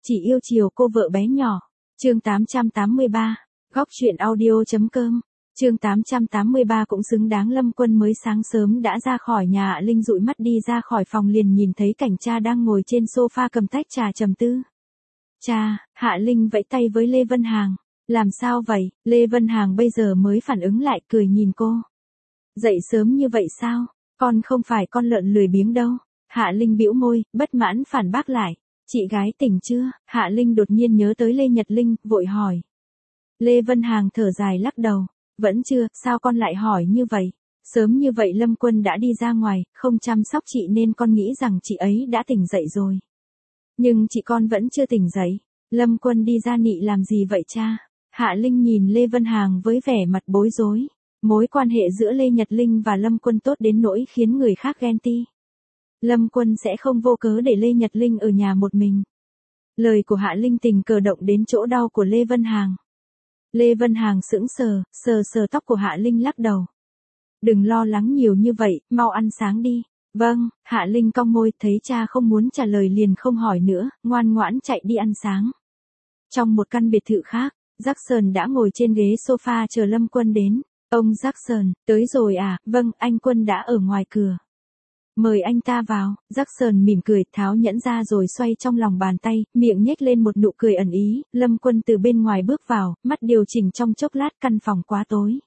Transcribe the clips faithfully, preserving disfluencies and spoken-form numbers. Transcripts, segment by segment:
Chỉ yêu chiều cô vợ bé nhỏ. Chương tám trăm tám mươi ba. Góc truyện audio.com. Chương tám trăm tám mươi ba cũng xứng đáng. Lâm Quân mới sáng sớm đã ra khỏi nhà. Hạ Linh dụi mắt đi ra khỏi phòng liền nhìn thấy cảnh cha đang ngồi trên sofa cầm tách trà trầm tư. Cha, Hạ Linh vẫy tay với Lê Vân Hàng. Làm sao vậy? Lê Vân Hàng bây giờ mới phản ứng lại, cười nhìn cô. Dậy sớm như vậy sao? Con không phải con lợn lười biếng đâu. Hạ Linh bĩu môi, bất mãn phản bác lại. Chị gái tỉnh chưa? Hạ Linh đột nhiên nhớ tới Lê Nhật Linh, vội hỏi. Lê Vân Hàng thở dài lắc đầu. Vẫn chưa, sao con lại hỏi như vậy? Sớm như vậy Lâm Quân đã đi ra ngoài, không chăm sóc chị nên con nghĩ rằng chị ấy đã tỉnh dậy rồi. Nhưng chị con vẫn chưa tỉnh dậy. Lâm Quân đi ra nị làm gì vậy cha? Hạ Linh nhìn Lê Vân Hàng với vẻ mặt bối rối. Mối quan hệ giữa Lê Nhật Linh và Lâm Quân tốt đến nỗi khiến người khác ghen tị. Lâm Quân sẽ không vô cớ để Lê Nhật Linh ở nhà một mình. Lời của Hạ Linh tình cờ động đến chỗ đau của Lê Vân Hàng. Lê Vân Hàng sững sờ, sờ sờ tóc của Hạ Linh lắc đầu. Đừng lo lắng nhiều như vậy, mau ăn sáng đi. Vâng, Hạ Linh cong môi, thấy cha không muốn trả lời liền không hỏi nữa, ngoan ngoãn chạy đi ăn sáng. Trong một căn biệt thự khác, Jackson đã ngồi trên ghế sofa chờ Lâm Quân đến. Ông Jackson, tới rồi à? Vâng, anh Quân đã ở ngoài cửa. Mời anh ta vào. Jackson mỉm cười, tháo nhẫn ra rồi xoay trong lòng bàn tay, miệng nhếch lên một nụ cười ẩn ý. Lâm Quân từ bên ngoài bước vào, mắt điều chỉnh trong chốc lát, căn phòng quá tối.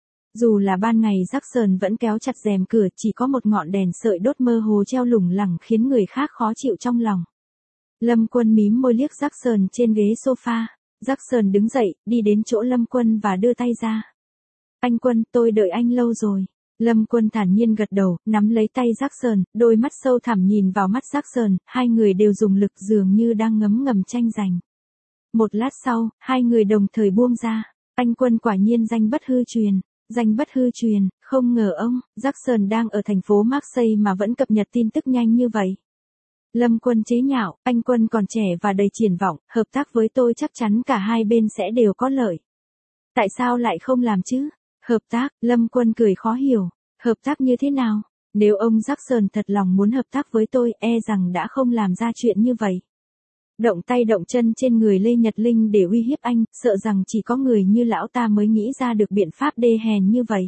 Dù là ban ngày Jackson vẫn kéo chặt rèm cửa, chỉ có một ngọn đèn sợi đốt mơ hồ treo lủng lẳng khiến người khác khó chịu trong lòng. Lâm Quân mím môi liếc Jackson trên ghế sofa. Jackson đứng dậy, đi đến chỗ Lâm Quân và đưa tay ra. Anh Quân, tôi đợi anh lâu rồi. Lâm Quân thản nhiên gật đầu, nắm lấy tay Jackson, đôi mắt sâu thẳm nhìn vào mắt Jackson, hai người đều dùng lực dường như đang ngấm ngầm tranh giành. Một lát sau, hai người đồng thời buông ra. Anh Quân quả nhiên danh bất hư truyền. Danh bất hư truyền, không ngờ ông, Jackson đang ở thành phố Marseille mà vẫn cập nhật tin tức nhanh như vậy. Lâm Quân chế nhạo, anh Quân còn trẻ và đầy triển vọng, hợp tác với tôi chắc chắn cả hai bên sẽ đều có lợi. Tại sao lại không làm chứ? Hợp tác, Lâm Quân cười khó hiểu. Hợp tác như thế nào? Nếu ông Jackson thật lòng muốn hợp tác với tôi, e rằng đã không làm ra chuyện như vậy. Động tay động chân trên người Lê Nhật Linh để uy hiếp anh, sợ rằng chỉ có người như lão ta mới nghĩ ra được biện pháp đê hèn như vậy.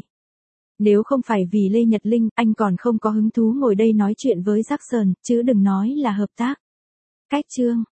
Nếu không phải vì Lê Nhật Linh, anh còn không có hứng thú ngồi đây nói chuyện với Jackson, chứ đừng nói là hợp tác. Cách chương,